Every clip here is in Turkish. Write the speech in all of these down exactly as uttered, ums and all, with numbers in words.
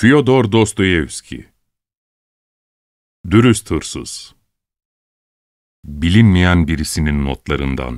Fyodor Dostoyevski. Dürüst hırsız. Bilinmeyen birisinin notlarından.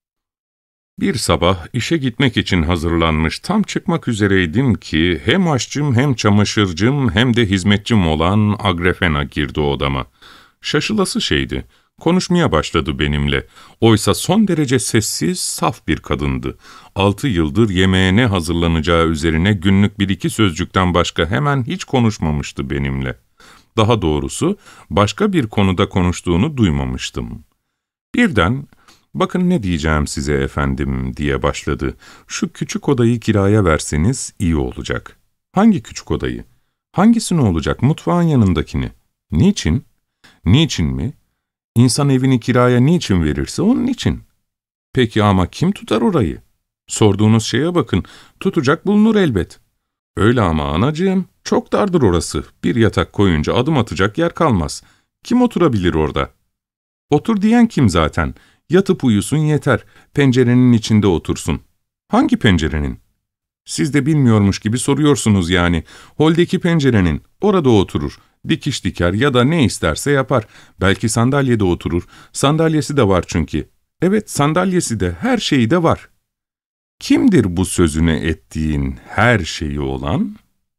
Bir sabah işe gitmek için hazırlanmış tam çıkmak üzereydim ki hem aşçım hem çamaşırcım hem de hizmetçim olan Agrafena girdi odama. Şaşılası şeydi. Konuşmaya başladı benimle. Oysa son derece sessiz, saf bir kadındı. Altı yıldır yemeğe ne hazırlanacağı üzerine günlük bir iki sözcükten başka hemen hiç konuşmamıştı benimle. Daha doğrusu başka bir konuda konuştuğunu duymamıştım. Birden, "Bakın ne diyeceğim size efendim," diye başladı. "Şu küçük odayı kiraya verseniz iyi olacak." "Hangi küçük odayı? Hangisini olacak? Mutfağın yanındakini." "Niçin?" "Niçin mi? İnsan evini kiraya niçin verirse onun için." "Peki ama kim tutar orayı?" "Sorduğunuz şeye bakın, tutacak bulunur elbet." "Öyle ama anacığım, çok dardır orası. Bir yatak koyunca adım atacak yer kalmaz. Kim oturabilir orada?" "Otur diyen kim zaten? Yatıp uyusun yeter, pencerenin içinde otursun." "Hangi pencerenin?" "Siz de bilmiyormuş gibi soruyorsunuz yani. Holdeki pencerenin, orada oturur. Dikiş diker ya da ne isterse yapar. Belki sandalyede oturur. Sandalyesi de var çünkü. Evet, sandalyesi de, her şeyi de var." "Kimdir bu sözünü ettiğin her şeyi olan?"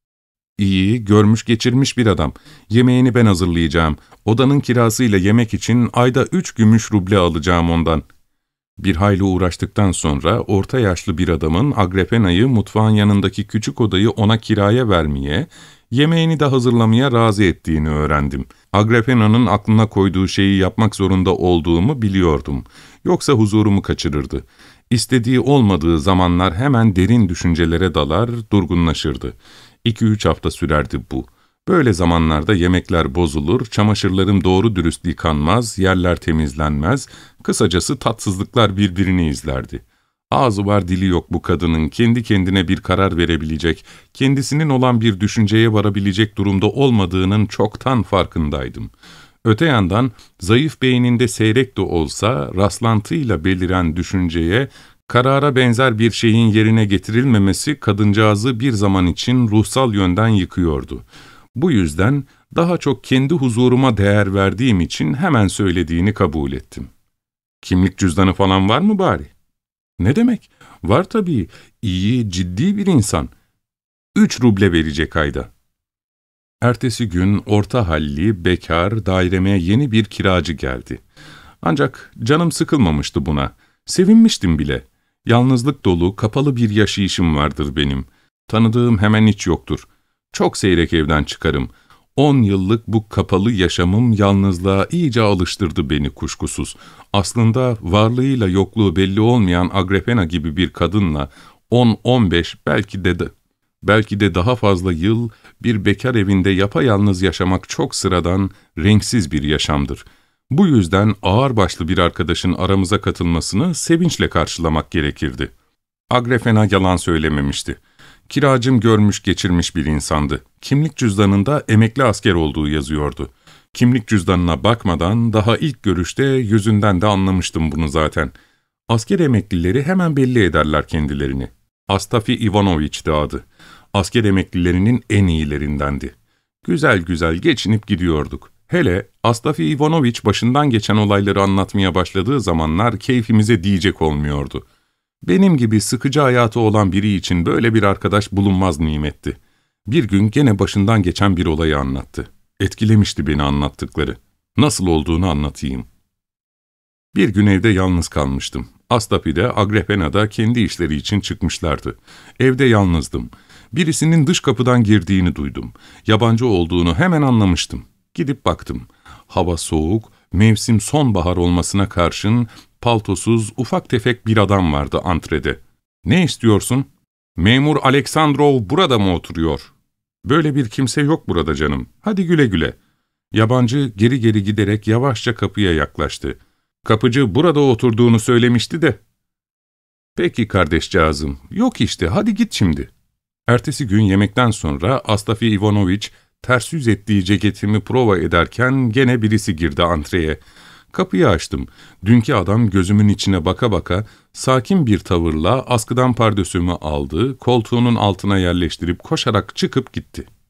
"İyi, görmüş geçirmiş bir adam. Yemeğini ben hazırlayacağım. Odanın kirasıyla yemek için ayda üç gümüş ruble alacağım ondan." Bir hayli uğraştıktan sonra orta yaşlı bir adamın Agrafena'yı mutfağın yanındaki küçük odayı ona kiraya vermeye, yemeğini de hazırlamaya razı ettiğini öğrendim. Agrafena'nın aklına koyduğu şeyi yapmak zorunda olduğumu biliyordum. Yoksa huzurumu kaçırırdı. İstediği olmadığı zamanlar hemen derin düşüncelere dalar, durgunlaşırdı. İki üç hafta sürerdi bu. Böyle zamanlarda yemekler bozulur, çamaşırlarım doğru dürüst yıkanmaz, yerler temizlenmez, kısacası tatsızlıklar birbirini izlerdi. Ağzı var dili yok bu kadının, kendi kendine bir karar verebilecek, kendisinin olan bir düşünceye varabilecek durumda olmadığının çoktan farkındaydım. Öte yandan zayıf beyninde seyrek de olsa rastlantıyla beliren düşünceye, karara benzer bir şeyin yerine getirilmemesi kadıncağızı bir zaman için ruhsal yönden yıkıyordu. Bu yüzden daha çok kendi huzuruma değer verdiğim için hemen söylediğini kabul ettim. "Kimlik cüzdanı falan var mı bari?" "Ne demek? Var tabii. İyi, ciddi bir insan. Üç ruble verecek ayda." Ertesi gün orta halli, bekar, daireme yeni bir kiracı geldi. Ancak canım sıkılmamıştı buna. Sevinmiştim bile. Yalnızlık dolu, kapalı bir yaşayışım vardır benim. Tanıdığım hemen hiç yoktur. Çok seyrek evden çıkarım. On yıllık bu kapalı yaşamım yalnızlığa iyice alıştırdı beni kuşkusuz. Aslında varlığıyla yokluğu belli olmayan Agrafena gibi bir kadınla on on beş belki de, de belki de daha fazla yıl bir bekar evinde yapayalnız yaşamak çok sıradan, renksiz bir yaşamdır. Bu yüzden ağırbaşlı bir arkadaşın aramıza katılmasını sevinçle karşılamak gerekirdi. Agrafena yalan söylememişti. Kiracım görmüş geçirmiş bir insandı. Kimlik cüzdanında emekli asker olduğu yazıyordu. Kimlik cüzdanına bakmadan daha ilk görüşte yüzünden de anlamıştım bunu zaten. Asker emeklileri hemen belli ederler kendilerini. Astafi Ivanoviç'ti adı. Asker emeklilerinin en iyilerindendi. Güzel güzel geçinip gidiyorduk. Hele Astafi Ivanoviç başından geçen olayları anlatmaya başladığı zamanlar keyfimize diyecek olmuyordu. Benim gibi sıkıcı hayatı olan biri için böyle bir arkadaş bulunmaz nimetti. Bir gün gene başından geçen bir olayı anlattı. Etkilemişti beni anlattıkları. Nasıl olduğunu anlatayım. Bir gün evde yalnız kalmıştım. Astafi de Agrafena da kendi işleri için çıkmışlardı. Evde yalnızdım. Birisinin dış kapıdan girdiğini duydum. Yabancı olduğunu hemen anlamıştım. Gidip baktım. Hava soğuk, mevsim sonbahar olmasına karşın paltosuz, ufak tefek bir adam vardı antrede. "Ne istiyorsun?" "Memur Aleksandrov burada mı oturuyor?" "Böyle bir kimse yok burada canım. Hadi güle güle." Yabancı geri geri giderek yavaşça kapıya yaklaştı. "Kapıcı burada oturduğunu söylemişti de." "Peki kardeşcağızım, yok işte, hadi git şimdi." Ertesi gün yemekten sonra Astafi Ivanoviç ters yüz ettiği ceketimi prova ederken gene birisi girdi antreye. Kapıyı açtım. Dünkü adam gözümün içine baka baka sakin bir tavırla askıdan pardösümü aldı, koltuğunun altına yerleştirip koşarak çıkıp gitti.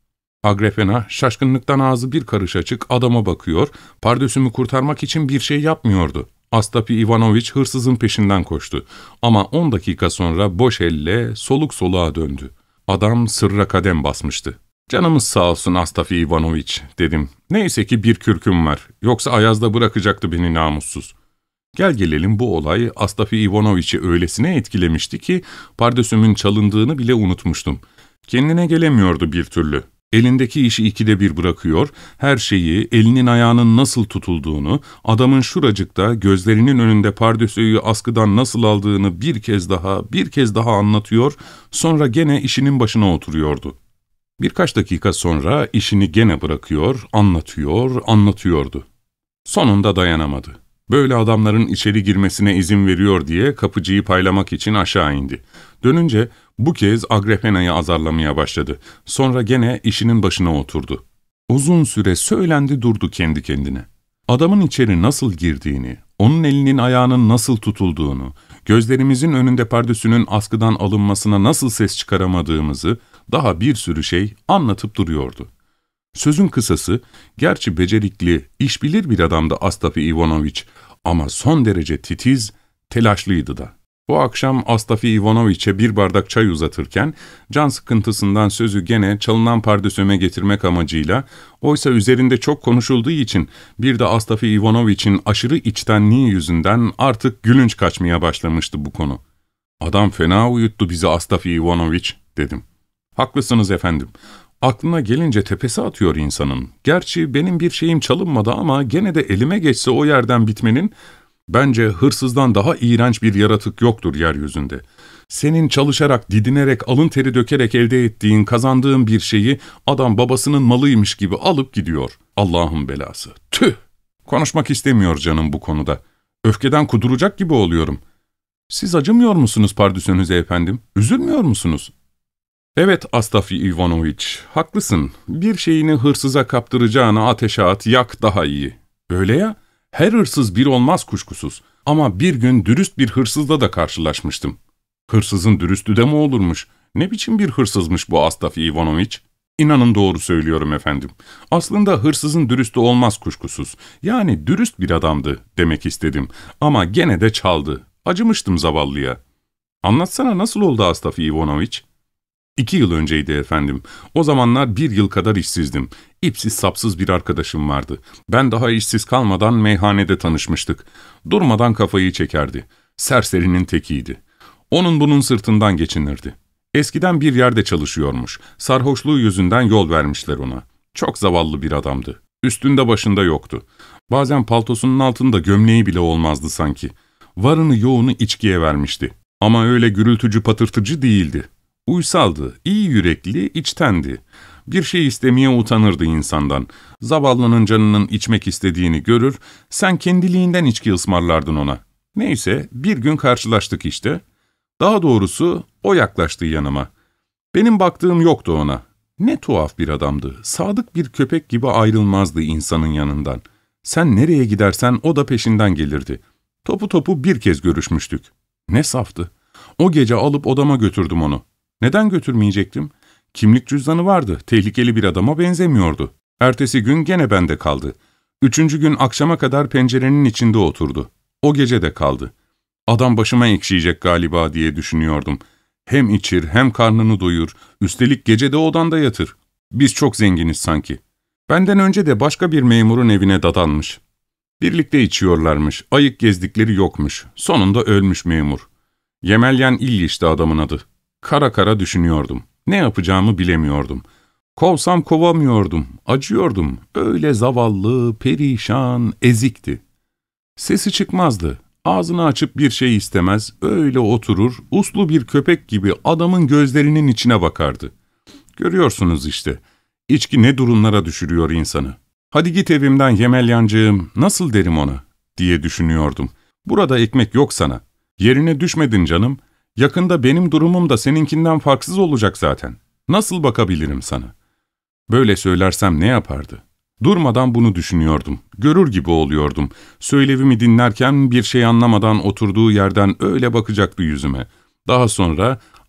Agrafena şaşkınlıktan ağzı bir karış açık adama bakıyor, pardösümü kurtarmak için bir şey yapmıyordu. Astafi Ivanoviç hırsızın peşinden koştu. Ama on dakika sonra boş elle soluk soluğa döndü. Adam sırra kadem basmıştı. ''Canımız sağ olsun Astafi Ivanoviç'' dedim. ''Neyse ki bir kürküm var. Yoksa ayazda bırakacaktı beni namussuz.'' Gel gelelim bu olay Astafi Ivanoviç'i öylesine etkilemişti ki pardösümün çalındığını bile unutmuştum. Kendine gelemiyordu bir türlü. Elindeki işi ikide bir bırakıyor, her şeyi, elinin ayağının nasıl tutulduğunu, adamın şuracıkta gözlerinin önünde pardösüyü askıdan nasıl aldığını bir kez daha, bir kez daha anlatıyor, sonra gene işinin başına oturuyordu. Birkaç dakika sonra işini gene bırakıyor, anlatıyor, anlatıyordu. Sonunda dayanamadı. Böyle adamların içeri girmesine izin veriyor diye kapıcıyı paylamak için aşağı indi. Dönünce bu kez Agrafena'yı azarlamaya başladı. Sonra gene işinin başına oturdu. Uzun süre söylendi durdu kendi kendine. Adamın içeri nasıl girdiğini, onun elinin ayağının nasıl tutulduğunu, gözlerimizin önünde pardösünün askıdan alınmasına nasıl ses çıkaramadığımızı, daha bir sürü şey anlatıp duruyordu. Sözün kısası, gerçi becerikli, işbilir bir adamdı Astafi Ivanoviç ama son derece titiz, telaşlıydı da. Bu akşam Astafi Ivanoviç'e bir bardak çay uzatırken, can sıkıntısından sözü gene çalınan pardösüme getirmek amacıyla, oysa üzerinde çok konuşulduğu için bir de Astafi Ivanoviç'in aşırı içtenliği yüzünden artık gülünç kaçmaya başlamıştı bu konu. ''Adam fena uyuttu bizi Astafi Ivanoviç'' dedim. ''Haklısınız efendim. Aklına gelince tepesi atıyor insanın. Gerçi benim bir şeyim çalınmadı ama gene de elime geçse o yerden bitmenin, bence hırsızdan daha iğrenç bir yaratık yoktur yeryüzünde. Senin çalışarak, didinerek, alın teri dökerek elde ettiğin, kazandığın bir şeyi adam babasının malıymış gibi alıp gidiyor. Allah'ın belası. Tüh! Konuşmak istemiyor canım bu konuda. Öfkeden kuduracak gibi oluyorum. Siz acımıyor musunuz pardüsünüze efendim? Üzülmüyor musunuz? ''Evet Astafi Ivanoviç, haklısın. Bir şeyini hırsıza kaptıracağına ateşe at, yak daha iyi. Öyle ya, her hırsız bir olmaz kuşkusuz. Ama bir gün dürüst bir hırsızla da karşılaşmıştım. Hırsızın dürüstü de mi olurmuş? Ne biçim bir hırsızmış bu Astafi Ivanoviç? İnanın doğru söylüyorum efendim. Aslında hırsızın dürüstü olmaz kuşkusuz. Yani dürüst bir adamdı demek istedim. Ama gene de çaldı. Acımıştım zavallıya. Anlatsana nasıl oldu Astafi Ivanoviç?'' İki yıl önceydi efendim. O zamanlar bir yıl kadar işsizdim. İpsiz sapsız bir arkadaşım vardı. Ben daha işsiz kalmadan meyhanede tanışmıştık. Durmadan kafayı çekerdi. Serserinin tekiydi. Onun bunun sırtından geçinirdi. Eskiden bir yerde çalışıyormuş. Sarhoşluğu yüzünden yol vermişler ona. Çok zavallı bir adamdı. Üstünde başında yoktu. Bazen paltosunun altında gömleği bile olmazdı sanki. Varını yoğunu içkiye vermişti. Ama öyle gürültücü patırtıcı değildi. Uysaldı, iyi yürekli, içtendi. Bir şey istemeye utanırdı insandan. Zavallının canının içmek istediğini görür, sen kendiliğinden içki ısmarlardın ona. Neyse, bir gün karşılaştık işte. Daha doğrusu o yaklaştı yanıma. Benim baktığım yoktu ona. Ne tuhaf bir adamdı. Sadık bir köpek gibi ayrılmazdı insanın yanından. Sen nereye gidersen o da peşinden gelirdi. Topu topu bir kez görüşmüştük. Ne saftı. O gece alıp odama götürdüm onu. Neden götürmeyecektim? Kimlik cüzdanı vardı, tehlikeli bir adama benzemiyordu. Ertesi gün gene bende kaldı. Üçüncü gün akşama kadar pencerenin içinde oturdu. O gece de kaldı. Adam başıma ekşiyecek galiba diye düşünüyordum. Hem içir hem karnını doyur, üstelik gece de odanda yatır. Biz çok zenginiz sanki. Benden önce de başka bir memurun evine dadanmış. Birlikte içiyorlarmış, ayık gezdikleri yokmuş. Sonunda ölmüş memur. Yemelyan İlyiş'ti adamın adı. Kara kara düşünüyordum. Ne yapacağımı bilemiyordum. Kovsam kovamıyordum, acıyordum. Öyle zavallı, perişan, ezikti. Sesi çıkmazdı. Ağzını açıp bir şey istemez, öyle oturur, uslu bir köpek gibi adamın gözlerinin içine bakardı. Görüyorsunuz işte, içki ne durumlara düşürüyor insanı. ''Hadi git evimden Yemelyancığım, nasıl derim ona?'' diye düşünüyordum. ''Burada ekmek yok sana. Yerine düşmedin canım. Yakında benim durumum da seninkinden farksız olacak zaten. Nasıl bakabilirim sana?'' Böyle söylersem ne yapardı? Durmadan bunu düşünüyordum. Görür gibi oluyordum. Söylevimi dinlerken bir şey anlamadan oturduğu yerden öyle bakacaktı yüzüme. Daha sonra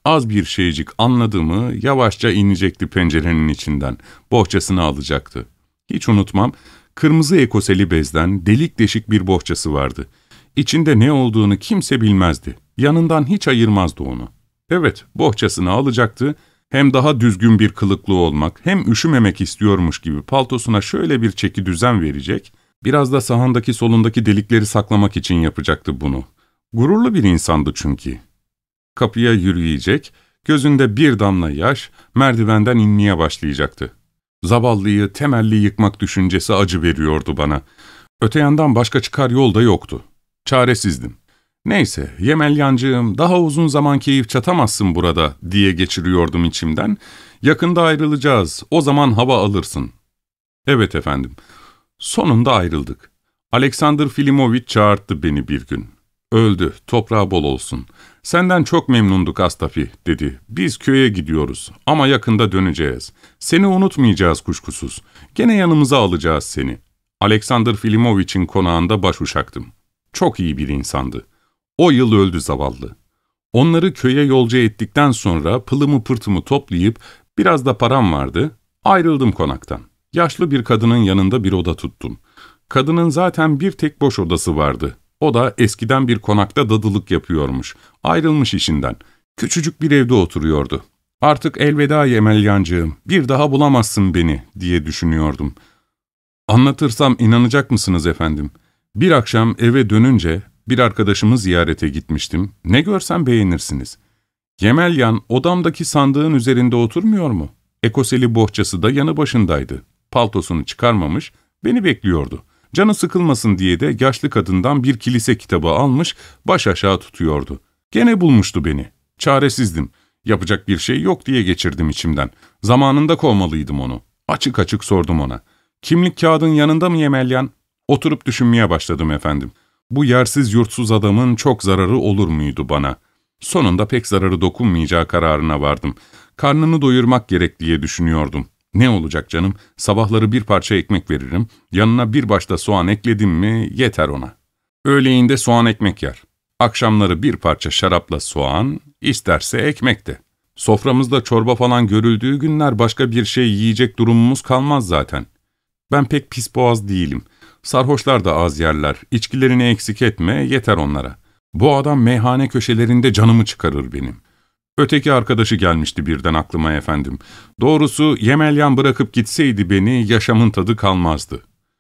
Az bir şeycik anladı mı yavaşça inecekti pencerenin içinden, bohçasını alacaktı. Hiç unutmam, kırmızı ekoseli bezden delik deşik bir bohçası vardı. İçinde ne olduğunu kimse bilmezdi. Yanından hiç ayırmazdı onu. Evet, bohçasını alacaktı, hem daha düzgün bir kılıklı olmak, hem üşümemek istiyormuş gibi paltosuna şöyle bir çeki düzen verecek, biraz da sağındaki solundaki delikleri saklamak için yapacaktı bunu. Gururlu bir insandı çünkü. Kapıya yürüyecek, gözünde bir damla yaş, merdivenden inmeye başlayacaktı. Zavallıyı temelli yıkmak düşüncesi acı veriyordu bana. Öte yandan başka çıkar yol da yoktu. Çaresizdim. Neyse, Yemelyancığım, daha uzun zaman keyif çatamazsın burada diye geçiriyordum içimden. Yakında ayrılacağız, o zaman hava alırsın. Evet efendim. Sonunda ayrıldık. Alexander Filimoviç çağırttı beni bir gün. Öldü, toprağı bol olsun. Senden çok memnunduk Astafi, dedi. Biz köye gidiyoruz ama yakında döneceğiz. Seni unutmayacağız kuşkusuz. Gene yanımıza alacağız seni. Alexander Filimoviç'in konağında başuşaktım. Çok iyi bir insandı. O yıl öldü zavallı. Onları köye yolcu ettikten sonra pılımı pırtımı toplayıp biraz da param vardı. Ayrıldım konaktan. Yaşlı bir kadının yanında bir oda tuttum. Kadının zaten bir tek boş odası vardı. O da eskiden bir konakta dadılık yapıyormuş. Ayrılmış işinden. Küçücük bir evde oturuyordu. Artık elveda Yemelyancığım, bir daha bulamazsın beni diye düşünüyordum. Anlatırsam inanacak mısınız efendim? Bir akşam eve dönünce bir arkadaşımı ziyarete gitmiştim. Ne görsem beğenirsiniz. Yemelyan odamdaki sandığın üzerinde oturmuyor mu? Ekoseli bohçası da yanı başındaydı. Paltosunu çıkarmamış, beni bekliyordu. Canı sıkılmasın diye de yaşlı kadından bir kilise kitabı almış, baş aşağı tutuyordu. Gene bulmuştu beni. Çaresizdim. Yapacak bir şey yok diye geçirdim içimden. Zamanında kovmalıydım onu. Açık açık sordum ona. Kimlik kağıdın yanında mı Yemelyan? Oturup düşünmeye başladım efendim. Bu yersiz yurtsuz adamın çok zararı olur muydu bana? Sonunda pek zararı dokunmayacağı kararına vardım. Karnını doyurmak gerek diye düşünüyordum. Ne olacak canım? Sabahları bir parça ekmek veririm, yanına bir başta soğan ekledim mi yeter ona. Öğleyinde soğan ekmek yer. Akşamları bir parça şarapla soğan, isterse ekmek de. Soframızda çorba falan görüldüğü günler başka bir şey yiyecek durumumuz kalmaz zaten. Ben pek pis boğaz değilim. Sarhoşlar da az yerler, içkilerini eksik etme, yeter onlara. Bu adam meyhane köşelerinde canımı çıkarır benim. Öteki arkadaşı gelmişti birden aklıma efendim. Doğrusu Yemelyan bırakıp gitseydi beni, yaşamın tadı kalmazdı.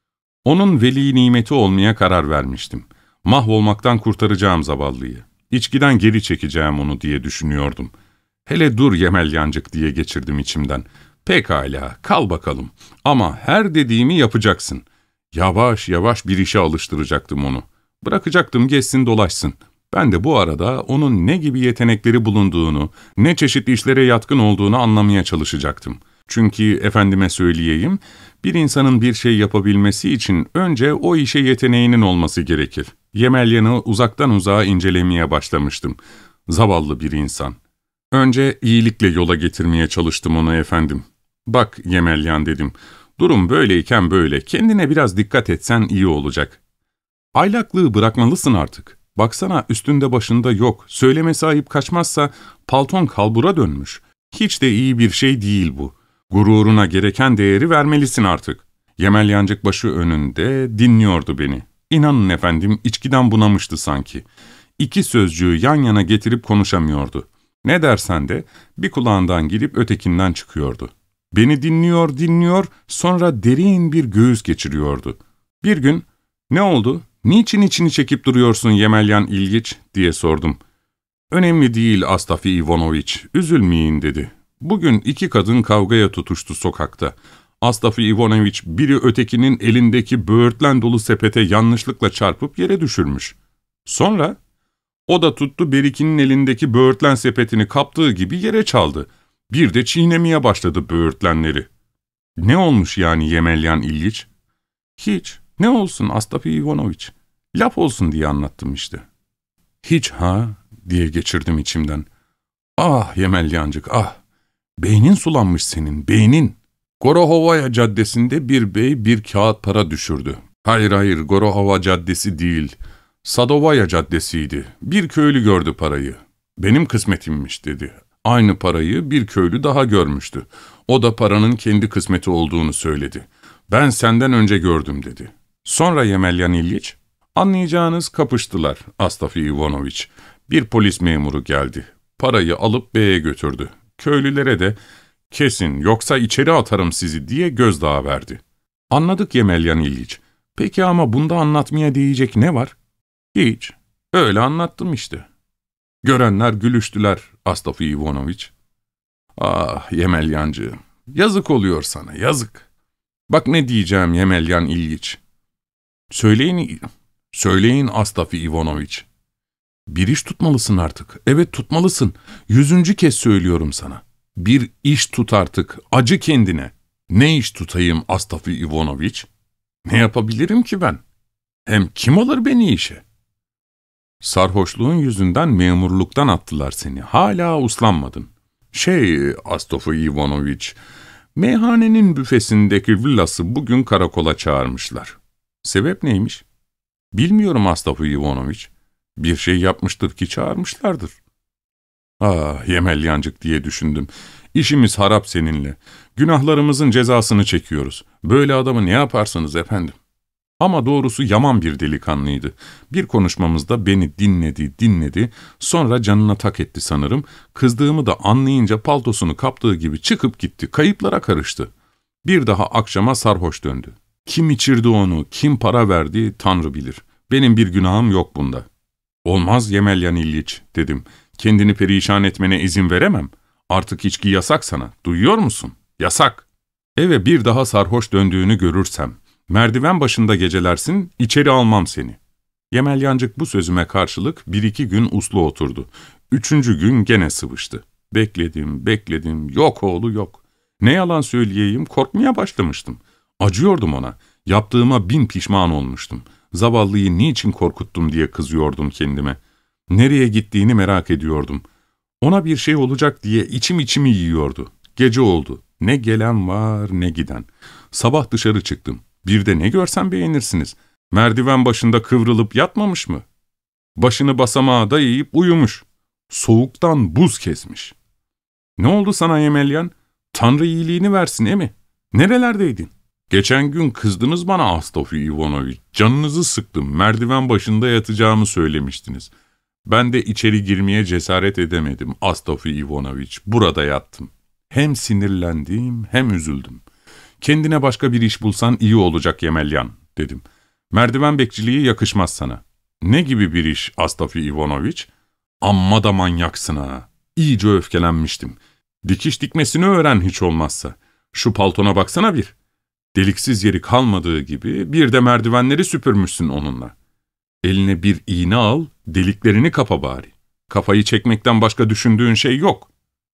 Onun veli nimeti olmaya karar vermiştim. Mahvolmaktan kurtaracağım zavallıyı. İçkiden geri çekeceğim onu diye düşünüyordum. Hele dur Yemelyancık diye geçirdim içimden. Pekala, kal bakalım. Ama her dediğimi yapacaksın. Yavaş yavaş bir işe alıştıracaktım onu. Bırakacaktım geçsin dolaşsın. Ben de bu arada onun ne gibi yetenekleri bulunduğunu, ne çeşitli işlere yatkın olduğunu anlamaya çalışacaktım. Çünkü efendime söyleyeyim, bir insanın bir şey yapabilmesi için önce o işe yeteneğinin olması gerekir. Yemelyan'ı uzaktan uzağa incelemeye başlamıştım. Zavallı bir insan. Önce iyilikle yola getirmeye çalıştım onu efendim. Bak Yemelyan dedim, durum böyleyken böyle, kendine biraz dikkat etsen iyi olacak. Aylaklığı bırakmalısın artık. Baksana üstünde başında yok, söyleme sahip kaçmazsa palton kalbura dönmüş. Hiç de iyi bir şey değil bu. Gururuna gereken değeri vermelisin artık. Yemelyancık başı önünde dinliyordu beni. İnanın efendim içkiden bunamıştı sanki. İki sözcüğü yan yana getirip konuşamıyordu. Ne dersen de bir kulağından girip ötekinden çıkıyordu. Beni dinliyor dinliyor sonra derin bir göğüs geçiriyordu. Bir gün ne oldu? Niçin içini çekip duruyorsun Yemelyan İlgiç diye sordum. Önemli değil Astafi Ivanoviç, üzülmeyin dedi. Bugün iki kadın kavgaya tutuştu sokakta. Astafi Ivanoviç biri ötekinin elindeki böğürtlen dolu sepete yanlışlıkla çarpıp yere düşürmüş. Sonra o da tuttu berikinin elindeki böğürtlen sepetini kaptığı gibi yere çaldı. Bir de çiğnemeye başladı böğürtlenleri. Ne olmuş yani Yemelyan İlgiç? Hiç. Ne olsun Astafi Ivanoviç? Laf olsun diye anlattım işte. Hiç ha diye geçirdim içimden. Ah Yemelyancık ah. Beynin sulanmış senin, beynin. Gorohovaya Caddesi'nde bir bey bir kağıt para düşürdü. Hayır hayır Gorohova Caddesi değil. Sadovaya Caddesi'ydi. Bir köylü gördü parayı. Benim kısmetimmiş dedi. Aynı parayı bir köylü daha görmüştü. O da paranın kendi kısmeti olduğunu söyledi. Ben senden önce gördüm dedi. Sonra Yemelyan İlyich, anlayacağınız kapıştılar Astafi Ivanovich. Bir polis memuru geldi. Parayı alıp beye götürdü. Köylülere de kesin yoksa içeri atarım sizi diye gözdağı verdi. Anladık Yemelyan İlyich. Peki ama bunda anlatmaya değecek ne var? Hiç. Öyle anlattım işte. Görenler gülüştüler Astafi Ivanovich. Ah Yemelyancığım, yazık oluyor sana, yazık. Bak ne diyeceğim Yemelyan İlyich. Söyleyin, söyleyin Astafi Ivanovich. Bir iş tutmalısın artık. Evet tutmalısın. Yüzüncü kez söylüyorum sana. Bir iş tut artık. Acı kendine. Ne iş tutayım Astafi Ivanovich? Ne yapabilirim ki ben? Hem kim alır beni işe? Sarhoşluğun yüzünden memurluktan attılar seni. Hala uslanmadın. Şey Astafi Ivanovich, meyhanenin büfesindeki villası bugün karakola çağırmışlar. Sebep neymiş? Bilmiyorum Astafi Ivanovich. Bir şey yapmıştır ki çağırmışlardır. Ah Yemelyancık diye düşündüm. İşimiz harap seninle. Günahlarımızın cezasını çekiyoruz. Böyle adamı ne yaparsınız efendim? Ama doğrusu yaman bir delikanlıydı. Bir konuşmamızda beni dinledi, dinledi, sonra canına tak etti sanırım. Kızdığımı da anlayınca paltosunu kaptığı gibi çıkıp gitti, kayıplara karıştı. Bir daha akşama sarhoş döndü. Kim içirdi onu, kim para verdi, Tanrı bilir. Benim bir günahım yok bunda. Olmaz Yemelyan İlyich dedim. Kendini perişan etmene izin veremem. Artık içki yasak sana, duyuyor musun? Yasak. Eve bir daha sarhoş döndüğünü görürsem, merdiven başında gecelersin, içeri almam seni. Yemelyancık bu sözüme karşılık bir iki gün uslu oturdu. Üçüncü gün gene sıvıştı. Bekledim, bekledim, yok oğlu yok. Ne yalan söyleyeyim, korkmaya başlamıştım. Acıyordum ona, yaptığıma bin pişman olmuştum. Zavallıyı niçin korkuttum diye kızıyordum kendime. Nereye gittiğini merak ediyordum. Ona bir şey olacak diye içim içimi yiyordu. Gece oldu. Ne gelen var ne giden. Sabah dışarı çıktım. Bir de ne görsem beğenirsiniz. Merdiven başında kıvrılıp yatmamış mı? Başını basamağa dayayıp uyumuş. Soğuktan buz kesmiş. Ne oldu sana Yemelyan? Tanrı iyiliğini versin emi. Nerelerdeydin? Geçen gün kızdınız bana Astafi Ivanovich. Canınızı sıktım. Merdiven başında yatacağımı söylemiştiniz. Ben de içeri girmeye cesaret edemedim Astafi Ivanovich. Burada yattım. Hem sinirlendim hem üzüldüm. Kendine başka bir iş bulsan iyi olacak Yemelyan, dedim. Merdiven bekçiliği yakışmaz sana. Ne gibi bir iş Astafi Ivanovich? Amma da manyaksın ha. İyice öfkelenmiştim. Dikiş dikmesini öğren hiç olmazsa. Şu paltona baksana bir. Deliksiz yeri kalmadığı gibi bir de merdivenleri süpürmüşsün onunla. Eline bir iğne al, deliklerini kapa bari. Kafayı çekmekten başka düşündüğün şey yok.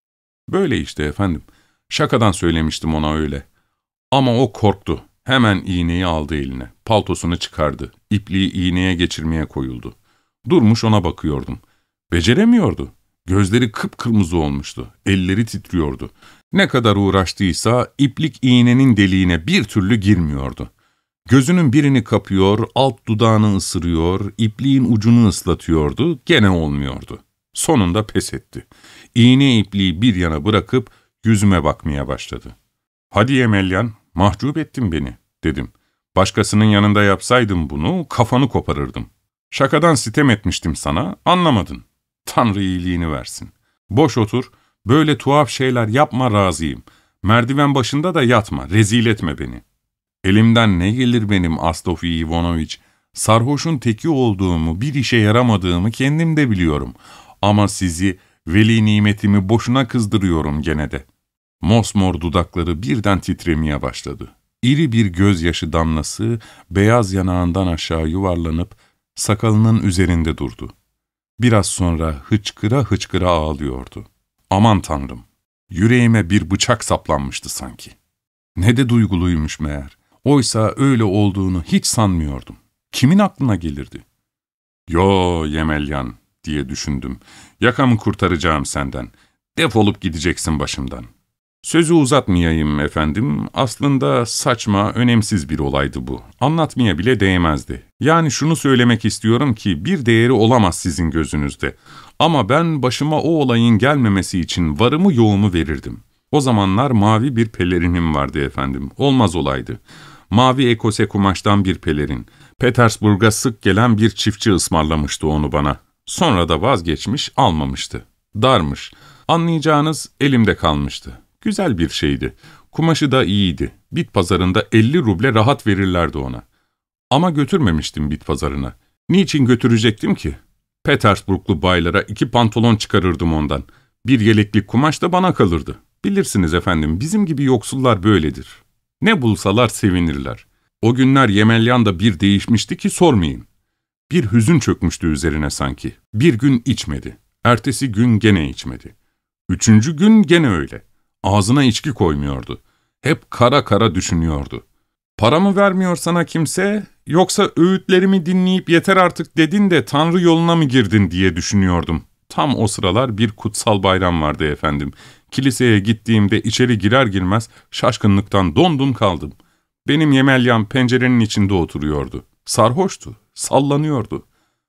Böyle işte efendim. Şakadan söylemiştim ona öyle. Ama o korktu. Hemen iğneyi aldı eline. Paltosunu çıkardı. İpliği iğneye geçirmeye koyuldu. Durmuş ona bakıyordum. Beceremiyordu. Gözleri kıpkırmızı olmuştu. Elleri titriyordu. Ne kadar uğraştıysa iplik iğnenin deliğine bir türlü girmiyordu. Gözünün birini kapıyor, alt dudağını ısırıyor, ipliğin ucunu ıslatıyordu, gene olmuyordu. Sonunda pes etti. İğne ipliği bir yana bırakıp yüzüme bakmaya başladı. ''Hadi Yemelyan, mahcup ettin beni.'' dedim. ''Başkasının yanında yapsaydım bunu, kafanı koparırdım. Şakadan sitem etmiştim sana, anlamadın. Tanrı iyiliğini versin. Boş otur, böyle tuhaf şeyler yapma razıyım. Merdiven başında da yatma, rezil etme beni.'' Elimden ne gelir benim Astafi Ivanovich? Sarhoşun teki olduğumu, bir işe yaramadığımı kendim de biliyorum. Ama sizi, veli nimetimi boşuna kızdırıyorum gene de. Mosmor dudakları birden titremeye başladı. İri bir gözyaşı damlası beyaz yanağından aşağı yuvarlanıp sakalının üzerinde durdu. Biraz sonra hıçkıra hıçkıra ağlıyordu. Aman Tanrım! Yüreğime bir bıçak saplanmıştı sanki. Ne de duyguluymuş meğer. Oysa öyle olduğunu hiç sanmıyordum. Kimin aklına gelirdi? ''Yo Yemelyan'' diye düşündüm. ''Yakamı kurtaracağım senden. Defolup gideceksin başımdan.'' Sözü uzatmayayım efendim, aslında saçma, önemsiz bir olaydı bu. Anlatmaya bile değmezdi. Yani şunu söylemek istiyorum ki bir değeri olamaz sizin gözünüzde. Ama ben başıma o olayın gelmemesi için varımı yoğumu verirdim. O zamanlar mavi bir pelerinim vardı efendim, olmaz olaydı. Mavi ekose kumaştan bir pelerin. Petersburg'a sık gelen bir çiftçi ısmarlamıştı onu bana. Sonra da vazgeçmiş, almamıştı. Darmış. Anlayacağınız elimde kalmıştı. Güzel bir şeydi. Kumaşı da iyiydi. Bit pazarında elli ruble rahat verirlerdi ona. Ama götürmemiştim bit pazarına. Niçin götürecektim ki? Petersburglu baylara iki pantolon çıkarırdım ondan. Bir yeleklik kumaş da bana kalırdı. Bilirsiniz efendim, bizim gibi yoksullar böyledir. Ne bulsalar sevinirler. O günler Yemelyan da bir değişmişti ki sormayın. Bir hüzün çökmüştü üzerine sanki. Bir gün içmedi. Ertesi gün gene içmedi. Üçüncü gün gene öyle. Ağzına içki koymuyordu. Hep kara kara düşünüyordu. Paramı vermiyor sana kimse, yoksa öğütlerimi dinleyip yeter artık dedin de Tanrı yoluna mı girdin diye düşünüyordum. Tam o sıralar bir kutsal bayram vardı efendim. Kiliseye gittiğimde içeri girer girmez şaşkınlıktan dondum kaldım. Benim Yemelyan pencerenin içinde oturuyordu. Sarhoştu, sallanıyordu.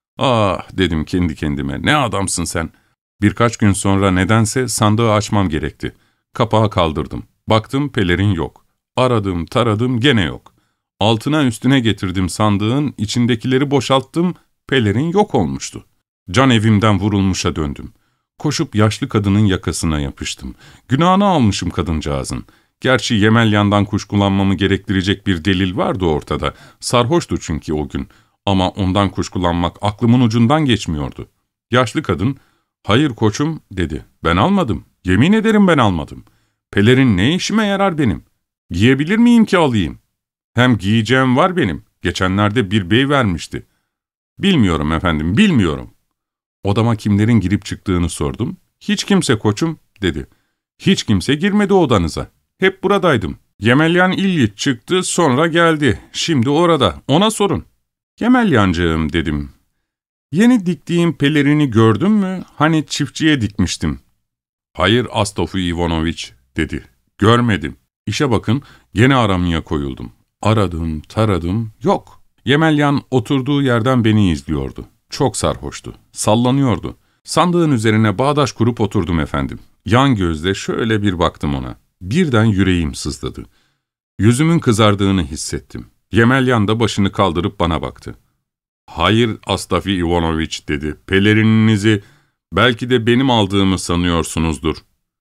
Ah dedim kendi kendime, ne adamsın sen. Birkaç gün sonra nedense sandığı açmam gerekti. Kapağı kaldırdım. Baktım pelerin yok. Aradım, taradım, gene yok. Altına üstüne getirdim sandığın, içindekileri boşalttım, pelerin yok olmuştu. Can evimden vurulmuşa döndüm. Koşup yaşlı kadının yakasına yapıştım. Günahını almışım kadıncağızın. Gerçi Yemelyan'dan kuşkulanmamı gerektirecek bir delil vardı ortada. Sarhoştu çünkü o gün. Ama ondan kuşkulanmak aklımın ucundan geçmiyordu. Yaşlı kadın, "Hayır koçum," dedi. "Ben almadım. Yemin ederim ben almadım. Pelerin ne işime yarar benim? Giyebilir miyim ki alayım? Hem giyeceğim var benim. Geçenlerde bir bey vermişti." "Bilmiyorum efendim, bilmiyorum." Odama kimlerin girip çıktığını sordum. "Hiç kimse koçum," dedi. "Hiç kimse girmedi odanıza. Hep buradaydım. Yemelyan İlyich çıktı, sonra geldi. Şimdi orada. Ona sorun." "Yemelyancığım," dedim. "Yeni diktiğim pelerini gördün mü? Hani çiftçiye dikmiştim." "Hayır Astofi Ivanoviç," dedi. "Görmedim." İşe bakın, gene aramaya koyuldum. Aradım, taradım, yok. Yemelyan oturduğu yerden beni izliyordu. Çok sarhoştu, sallanıyordu. Sandığın üzerine bağdaş kurup oturdum efendim. Yan gözle şöyle bir baktım ona. Birden yüreğim sızladı. Yüzümün kızardığını hissettim. Yemelyan da başını kaldırıp bana baktı. "Hayır Astofi Ivanoviç," dedi. "Pelerininizi belki de benim aldığımı sanıyorsunuzdur."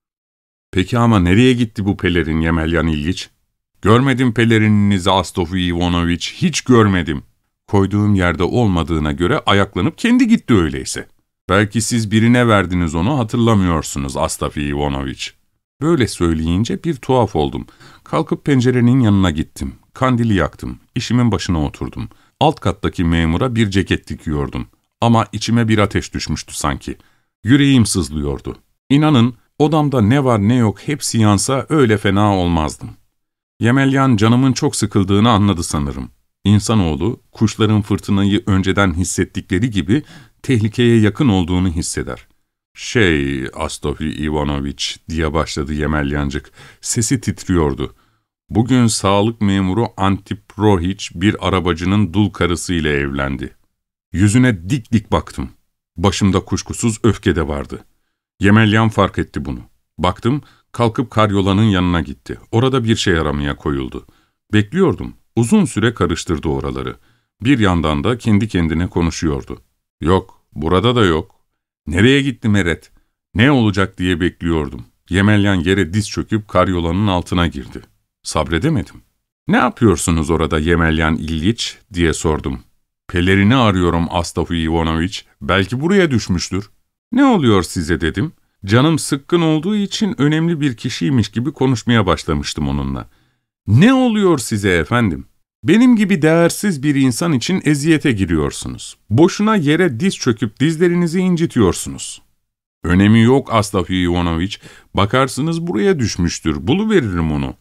"Peki ama nereye gitti bu pelerin Yemelyan İlyich?" "Görmedim pelerininizi Astofi Ivanoviç, hiç görmedim." Koyduğum yerde olmadığına göre ayaklanıp kendi gitti öyleyse. "Belki siz birine verdiniz onu, hatırlamıyorsunuz Astofi Ivanoviç." Böyle söyleyince bir tuhaf oldum. Kalkıp pencerenin yanına gittim. Kandili yaktım. İşimin başına oturdum. Alt kattaki memura bir ceket dikiyordum. Ama içime bir ateş düşmüştü sanki. Yüreğim sızlıyordu. İnanın odamda ne var ne yok hepsi yansa öyle fena olmazdım. Yemelyan canımın çok sıkıldığını anladı sanırım. İnsanoğlu, kuşların fırtınayı önceden hissettikleri gibi tehlikeye yakın olduğunu hisseder. "Şey, Astofi Ivanoviç," diye başladı Yemelyancık. Sesi titriyordu. "Bugün sağlık memuru Antip Rohiç bir arabacının dul karısıyla evlendi." Yüzüne dik dik baktım. Başımda kuşkusuz öfke de vardı. Yemelyan fark etti bunu. Baktım, kalkıp karyolanın yanına gitti. Orada bir şey aramaya koyuldu. Bekliyordum. Uzun süre karıştırdı oraları. Bir yandan da kendi kendine konuşuyordu. "Yok, burada da yok. Nereye gitti Meret? Ne olacak?" diye bekliyordum. Yemelyan yere diz çöküp karyolanın altına girdi. Sabredemedim. "Ne yapıyorsunuz orada Yemelyan İlyich?" diye sordum. "Pelerini arıyorum Astofi Ivanoviç. Belki buraya düşmüştür." "Ne oluyor size?" dedim. Canım sıkkın olduğu için önemli bir kişiymiş gibi konuşmaya başlamıştım onunla. "Ne oluyor size efendim? Benim gibi değersiz bir insan için eziyete giriyorsunuz. Boşuna yere diz çöküp dizlerinizi incitiyorsunuz." "Önemi yok Astofi Ivanoviç. Bakarsınız buraya düşmüştür. Buluveririm onu."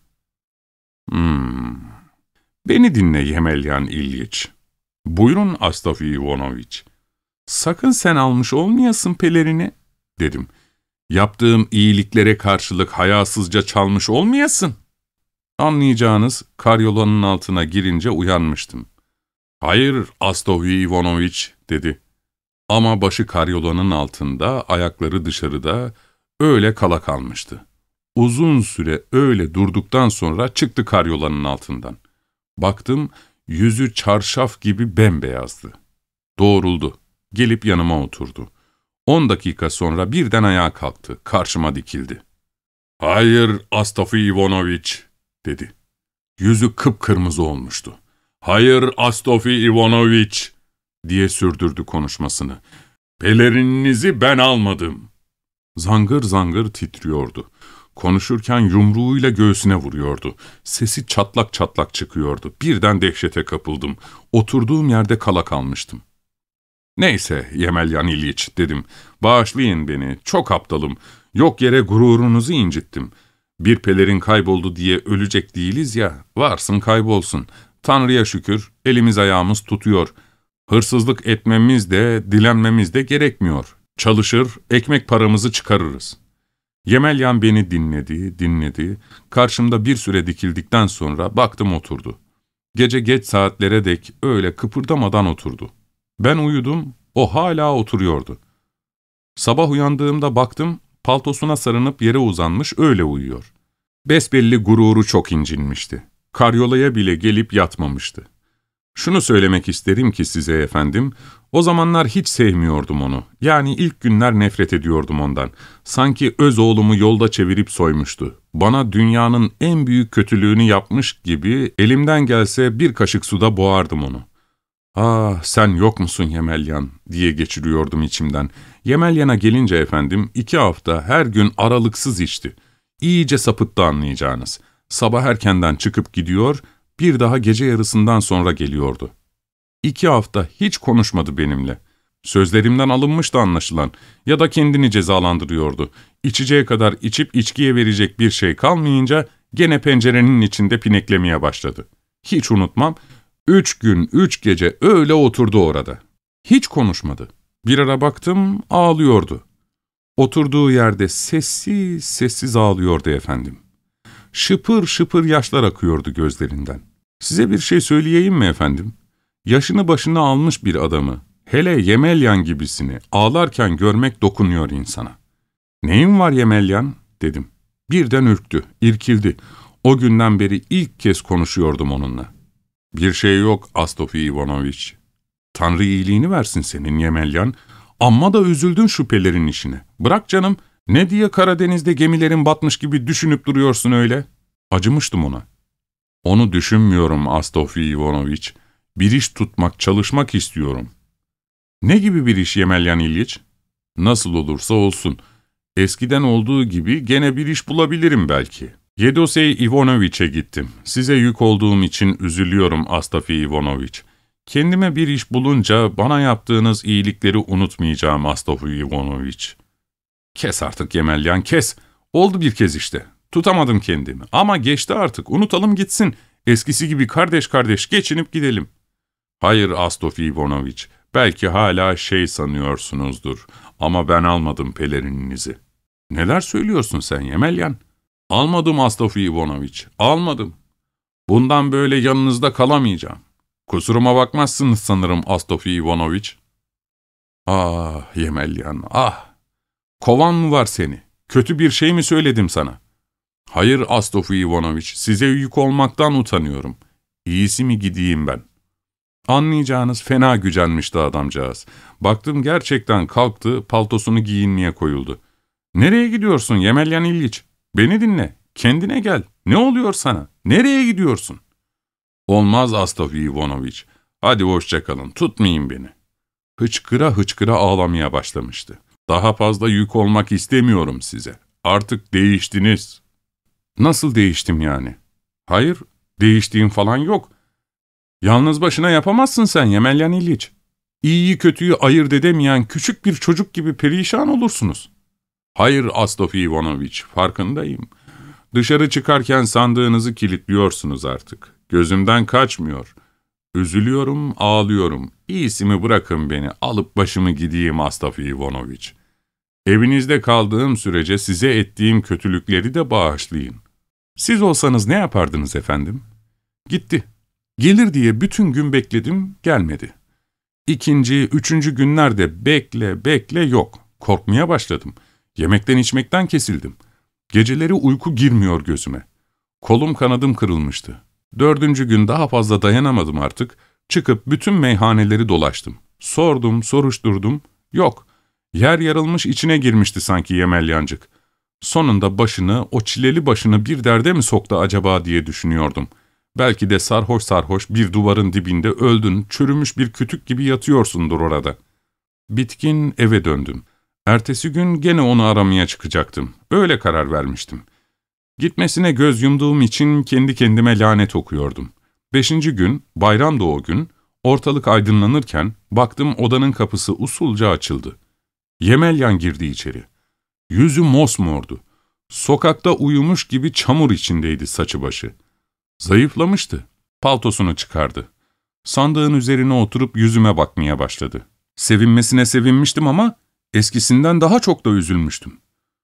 Hmm. "Beni dinle Yemelyan İlyich." "Buyurun Astofi Ivanoviç." "Sakın sen almış olmayasın pelerini," dedim. Yaptığım iyiliklere karşılık hayasızca çalmış olmayasın. Anlayacağınız, karyolanın altına girince uyanmıştım. "Hayır, Astofi Ivanovich," dedi. Ama başı karyolanın altında, ayakları dışarıda, öyle kala kalmıştı. Uzun süre öyle durduktan sonra çıktı karyolanın altından. Baktım, yüzü çarşaf gibi bembeyazdı. Doğruldu, gelip yanıma oturdu. On dakika sonra birden ayağa kalktı, karşıma dikildi. "Hayır, Astofi Ivanovich," dedi. Yüzü kıpkırmızı olmuştu. "Hayır, Astofi Ivanovich," diye sürdürdü konuşmasını. "Pelerininizi ben almadım." Zangır zangır titriyordu. Konuşurken yumruğuyla göğsüne vuruyordu. Sesi çatlak çatlak çıkıyordu. Birden dehşete kapıldım. Oturduğum yerde kala kalmıştım. "Neyse Yemelyan İlyich," dedim. "Bağışlayın beni, çok aptalım. Yok yere gururunuzu incittim. Bir pelerin kayboldu diye ölecek değiliz ya, varsın kaybolsun. Tanrı'ya şükür, elimiz ayağımız tutuyor. Hırsızlık etmemiz de, dilenmemiz de gerekmiyor. Çalışır, ekmek paramızı çıkarırız." Yemelyan beni dinledi, dinledi. Karşımda bir süre dikildikten sonra baktım oturdu. Gece geç saatlere dek öyle kıpırdamadan oturdu. Ben uyudum, o hala oturuyordu. Sabah uyandığımda baktım, paltosuna sarınıp yere uzanmış öyle uyuyor. Besbelli gururu çok incinmişti. Karyolaya bile gelip yatmamıştı. Şunu söylemek isterim ki size efendim, o zamanlar hiç sevmiyordum onu. Yani ilk günler nefret ediyordum ondan. Sanki öz oğlumu yolda çevirip soymuştu. Bana dünyanın en büyük kötülüğünü yapmış gibi elimden gelse bir kaşık suda boğardım onu. "Ah, sen yok musun Yemelyan?" diye geçiriyordum içimden. Yemelyan'a gelince efendim, iki hafta her gün aralıksız içti. İyice sapıttı anlayacağınız. Sabah erkenden çıkıp gidiyor, bir daha gece yarısından sonra geliyordu. İki hafta hiç konuşmadı benimle. Sözlerimden alınmıştı anlaşılan ya da kendini cezalandırıyordu. İçeceğe kadar içip içkiye verecek bir şey kalmayınca gene pencerenin içinde pineklemeye başladı. Hiç unutmam, üç gün, üç gece öyle oturdu orada. Hiç konuşmadı. Bir ara baktım ağlıyordu. Oturduğu yerde sessiz sessiz ağlıyordu efendim. Şıpır şıpır yaşlar akıyordu gözlerinden. Size bir şey söyleyeyim mi efendim? Yaşını başına almış bir adamı, hele Yemelyan gibisini ağlarken görmek dokunuyor insana. "Neyin var Yemelyan?" dedim. Birden ürktü, irkildi. O günden beri ilk kez konuşuyordum onunla. "Bir şey yok Astofi Ivanovich. Tanrı iyiliğini versin senin Yemelyan. Amma da üzüldün şu pelerin işine. Bırak canım, ne diye Karadeniz'de gemilerin batmış gibi düşünüp duruyorsun öyle?" Acımıştım ona. "Onu düşünmüyorum Astofi Ivanovich. Bir iş tutmak, çalışmak istiyorum." "Ne gibi bir iş Yemelyan İlyich?" "Nasıl olursa olsun. Eskiden olduğu gibi gene bir iş bulabilirim belki. Yedosey Ivanoviç'e gittim. Size yük olduğum için üzülüyorum Astofi Ivanovich. Kendime bir iş bulunca bana yaptığınız iyilikleri unutmayacağım Astofi Ivanovich." "Kes artık Yemelyan, kes. Oldu bir kez işte. Tutamadım kendimi. Ama geçti artık. Unutalım gitsin. Eskisi gibi kardeş kardeş geçinip gidelim." "Hayır Astofi Ivanovich. Belki hala şey sanıyorsunuzdur. Ama ben almadım pelerininizi." "Neler söylüyorsun sen Yemelyan?" "Almadım Astofi Ivanovich. Almadım. Bundan böyle yanınızda kalamayacağım. Kusuruma bakmazsınız sanırım Astofi Ivanovich." "Ah Yemelyan, ah! Kovan mı var seni? Kötü bir şey mi söyledim sana?" "Hayır Astofi Ivanovich, size yük olmaktan utanıyorum. İyisi mi gideyim ben?" Anlayacağınız fena gücenmişti adamcağız. Baktım gerçekten kalktı, paltosunu giyinmeye koyuldu. "Nereye gidiyorsun Yemelyan İlyich? Beni dinle, kendine gel. Ne oluyor sana? Nereye gidiyorsun?" "Olmaz Astofi Ivanovich. Hadi hoşça kalın, tutmayın beni." Hıçkıra hıçkıra ağlamaya başlamıştı. "Daha fazla yük olmak istemiyorum size. Artık değiştiniz." "Nasıl değiştim yani?" "Hayır, değiştiğim falan yok. Yalnız başına yapamazsın sen Yemelyan İlyich. İyiyi kötüyü ayırt edemeyen küçük bir çocuk gibi perişan olursunuz." "Hayır Astofi Ivanovich, farkındayım. Dışarı çıkarken sandığınızı kilitliyorsunuz artık. Gözümden kaçmıyor. Üzülüyorum, ağlıyorum. İyisi mi bırakın beni, alıp başımı gideyim Astofi Ivanovich." Evinizde kaldığım sürece size ettiğim kötülükleri de bağışlayın. Siz olsanız ne yapardınız efendim? Gitti. Gelir diye bütün gün bekledim, gelmedi. İkinci, üçüncü günlerde bekle, bekle yok. Korkmaya başladım. Yemekten içmekten kesildim. Geceleri uyku girmiyor gözüme. Kolum kanadım kırılmıştı. Dördüncü gün daha fazla dayanamadım artık. Çıkıp bütün meyhaneleri dolaştım. Sordum, soruşturdum. Yok. Yer yarılmış içine girmişti sanki Yemelyancık. Sonunda başını, o çileli başını bir derde mi soktu acaba diye düşünüyordum. Belki de sarhoş sarhoş bir duvarın dibinde öldün, çürümüş bir kütük gibi yatıyorsundur orada. Bitkin eve döndüm. Ertesi gün gene onu aramaya çıkacaktım. Öyle karar vermiştim. Gitmesine göz yumduğum için kendi kendime lanet okuyordum. Beşinci gün, bayramda o gün, ortalık aydınlanırken baktım odanın kapısı usulca açıldı. Yemelyan girdi içeri. Yüzü mosmordu. Sokakta uyumuş gibi çamur içindeydi saçı başı. Zayıflamıştı. Paltosunu çıkardı. Sandığın üzerine oturup yüzüme bakmaya başladı. Sevinmesine sevinmiştim ama eskisinden daha çok da üzülmüştüm.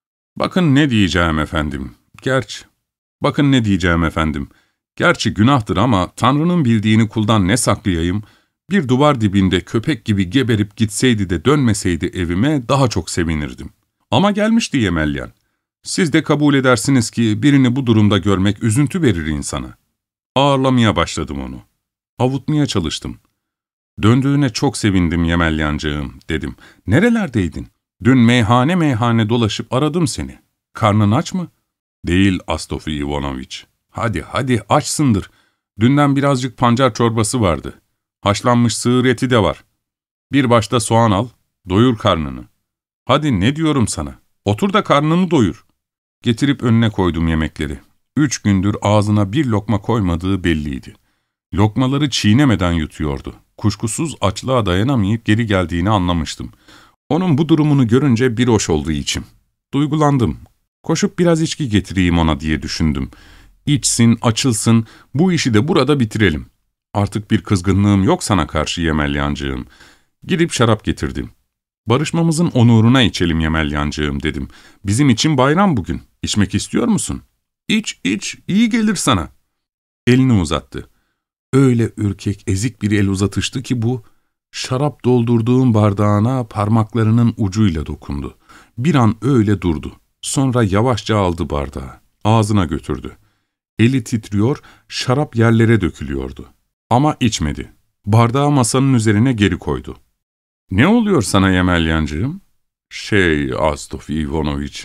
Bakın ne diyeceğim efendim. Gerçi, bakın ne diyeceğim efendim. Gerçi günahtır ama Tanrı'nın bildiğini kuldan ne saklayayım? Bir duvar dibinde köpek gibi geberip gitseydi de dönmeseydi evime daha çok sevinirdim. Ama gelmişti Yemelyan. Siz de kabul edersiniz ki birini bu durumda görmek üzüntü verir insana. Ağırlamaya başladım onu. Avutmaya çalıştım. Döndüğüne çok sevindim Yemelyancığım, dedim. Nerelerdeydin? Dün meyhane meyhane dolaşıp aradım seni. Karnın aç mı? Değil Astofi Ivanoviç. Hadi hadi açsındır. Dünden birazcık pancar çorbası vardı. Haşlanmış sığır eti de var. Bir başta soğan al, doyur karnını. Hadi ne diyorum sana? Otur da karnını doyur. Getirip önüne koydum yemekleri. Üç gündür ağzına bir lokma koymadığı belliydi. Lokmaları çiğnemeden yutuyordu. Kuşkusuz açlığa dayanamayıp geri geldiğini anlamıştım. Onun bu durumunu görünce bir hoş oldu içim. Duygulandım. Koşup biraz içki getireyim ona diye düşündüm. İçsin, açılsın, bu işi de burada bitirelim. Artık bir kızgınlığım yok sana karşı Yemelyancığım. Gidip şarap getirdim. Barışmamızın onuruna içelim Yemelyancığım dedim. Bizim için bayram bugün. İçmek istiyor musun? İç, iç, iyi gelir sana. Elini uzattı. Öyle ürkek, ezik bir el uzatıştı ki bu, şarap doldurduğum bardağına parmaklarının ucuyla dokundu. Bir an öyle durdu. Sonra yavaşça aldı bardağı. Ağzına götürdü. Eli titriyor, şarap yerlere dökülüyordu. Ama içmedi. Bardağı masanın üzerine geri koydu. ''Ne oluyor sana Yemelyancığım?'' ''Şey, Astofi Ivanoviç.''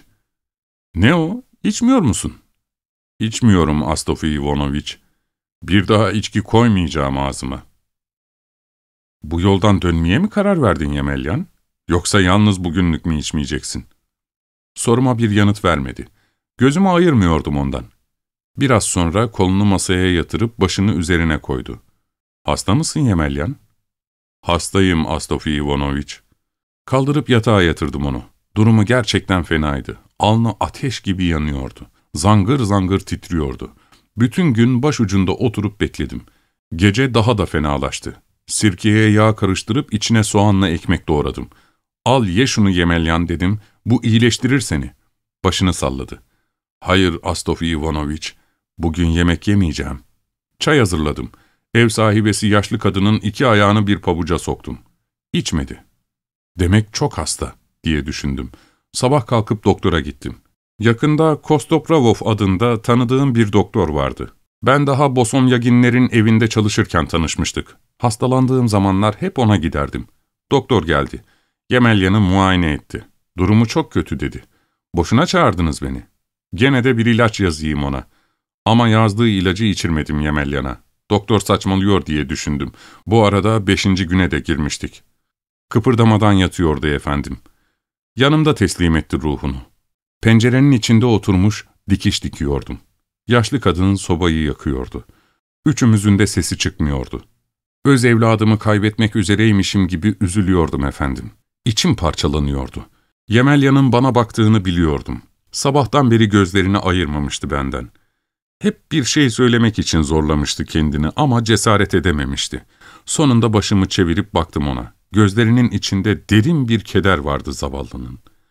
''Ne o? İçmiyor musun?'' ''İçmiyorum Astofi Ivanoviç. Bir daha içki koymayacağım ağzıma.'' ''Bu yoldan dönmeye mi karar verdin Yemelyan? Yoksa yalnız bugünlük mü içmeyeceksin?'' Soruma bir yanıt vermedi. Gözümü ayırmıyordum ondan. Biraz sonra kolunu masaya yatırıp başını üzerine koydu. ''Hasta mısın Yemelyan?'' ''Hastayım Astofi Ivanoviç.'' Kaldırıp yatağa yatırdım onu. Durumu gerçekten fenaydı. Alnı ateş gibi yanıyordu. Zangır zangır titriyordu. Bütün gün başucunda oturup bekledim. Gece daha da fenalaştı. Sirkeye yağ karıştırıp içine soğanla ekmek doğradım. ''Al ye şunu Yemelyan.'' dedim. ''Bu iyileştirir seni.'' Başını salladı. ''Hayır Astofi Ivanoviç, bugün yemek yemeyeceğim.'' Çay hazırladım. Ev sahibesi yaşlı kadının iki ayağını bir pabuca soktum. İçmedi. ''Demek çok hasta.'' diye düşündüm. Sabah kalkıp doktora gittim. Yakında Kostopravov adında tanıdığım bir doktor vardı. Ben daha Bosomyaginlerin evinde çalışırken tanışmıştık. Hastalandığım zamanlar hep ona giderdim. Doktor geldi. Yemelyan'ı muayene etti. Durumu çok kötü dedi. ''Boşuna çağırdınız beni. Gene de bir ilaç yazayım ona.'' Ama yazdığı ilacı içirmedim Yemelyan'a. Doktor saçmalıyor diye düşündüm. Bu arada beşinci güne de girmiştik. Kıpırdamadan yatıyordu efendim. Yanımda teslim etti ruhunu. Pencerenin içinde oturmuş dikiş dikiyordum. Yaşlı kadın sobayı yakıyordu. Üçümüzün de sesi çıkmıyordu. Öz evladımı kaybetmek üzereymişim gibi üzülüyordum efendim. İçim parçalanıyordu. Yemelyan'ın bana baktığını biliyordum. Sabahtan beri gözlerini ayırmamıştı benden. Hep bir şey söylemek için zorlamıştı kendini ama cesaret edememişti. Sonunda başımı çevirip baktım ona. Gözlerinin içinde derin bir keder vardı zavallının.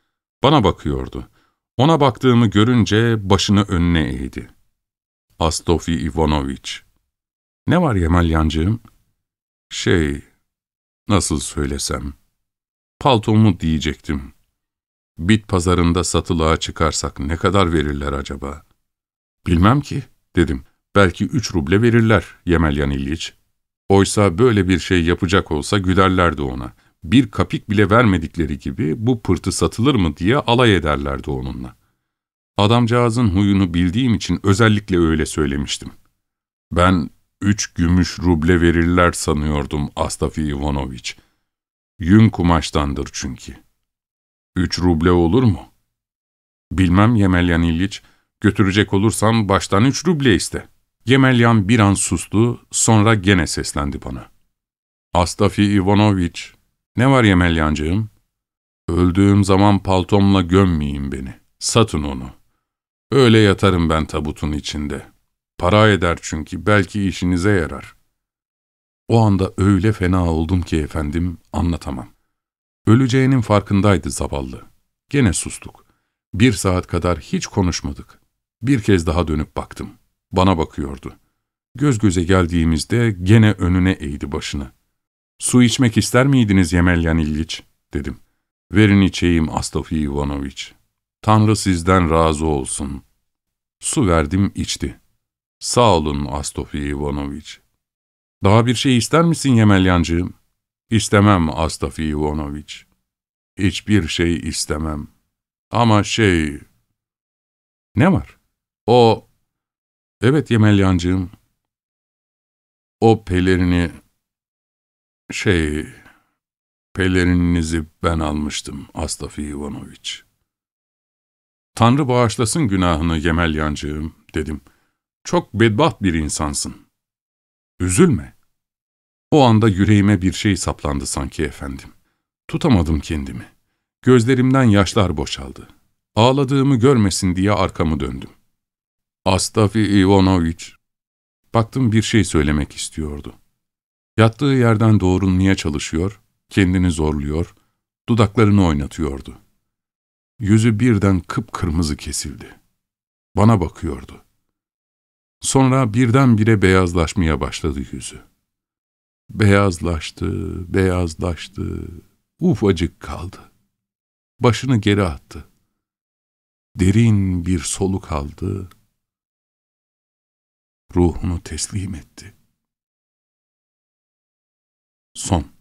Bana bakıyordu. Ona baktığımı görünce başını önüne eğdi. Astofi Ivanoviç. Ne var Yemelyancığım? Şey, nasıl söylesem, paltomu diyecektim. Bit pazarında satılığa çıkarsak ne kadar verirler acaba? Bilmem ki, dedim. Belki üç ruble verirler Yemelyan İlyich. Oysa böyle bir şey yapacak olsa gülerlerdi ona. Bir kapik bile vermedikleri gibi bu pırtı satılır mı diye alay ederlerdi onunla. Adamcağızın huyunu bildiğim için özellikle öyle söylemiştim. Ben üç gümüş ruble verirler sanıyordum Astafi Ivanoviç. Yün kumaştandır çünkü. Üç ruble olur mu? Bilmem Yemelyan İlyich, götürecek olursam baştan üç ruble iste. Yemelyan bir an sustu, sonra gene seslendi bana. Astafi Ivanoviç, ne var Yemelyancığım? Öldüğüm zaman paltomla gömmeyeyim beni. Satın onu. Öyle yatarım ben tabutun içinde. Para eder çünkü, belki işinize yarar. O anda öyle fena oldum ki efendim, anlatamam. Öleceğinin farkındaydı zavallı. Gene sustuk. Bir saat kadar hiç konuşmadık. Bir kez daha dönüp baktım. Bana bakıyordu. Göz göze geldiğimizde gene önüne eğdi başını. ''Su içmek ister miydiniz Yemelyan İlyich?'' dedim. ''Verin içeyim Astofi Ivanoviç. Tanrı sizden razı olsun.'' Su verdim, içti. ''Sağ olun Astofi Ivanoviç.'' ''Daha bir şey ister misin Yemelyancığım?'' ''İstemem Astofi Ivanoviç. Hiçbir şey istemem. Ama şey...'' ''Ne var?'' ''O...'' ''Evet Yemelyancığım. O pelerini... Şey... Pelerininizi ben almıştım Astofi Ivanoviç.'' ''Tanrı bağışlasın günahını Yemelyancığım.'' dedim. ''Çok bedbaht bir insansın. Üzülme.'' O anda yüreğime bir şey saplandı sanki efendim. Tutamadım kendimi. Gözlerimden yaşlar boşaldı. Ağladığımı görmesin diye arkamı döndüm. ''Astofi Ivanoviç.'' Baktım bir şey söylemek istiyordu. Yattığı yerden doğrulmaya çalışıyor, kendini zorluyor, dudaklarını oynatıyordu. Yüzü birden kıpkırmızı kesildi. Bana bakıyordu. Sonra birdenbire beyazlaşmaya başladı yüzü. Beyazlaştı, beyazlaştı, ufacık kaldı. Başını geri attı. Derin bir soluk aldı, ruhunu teslim etti. Son.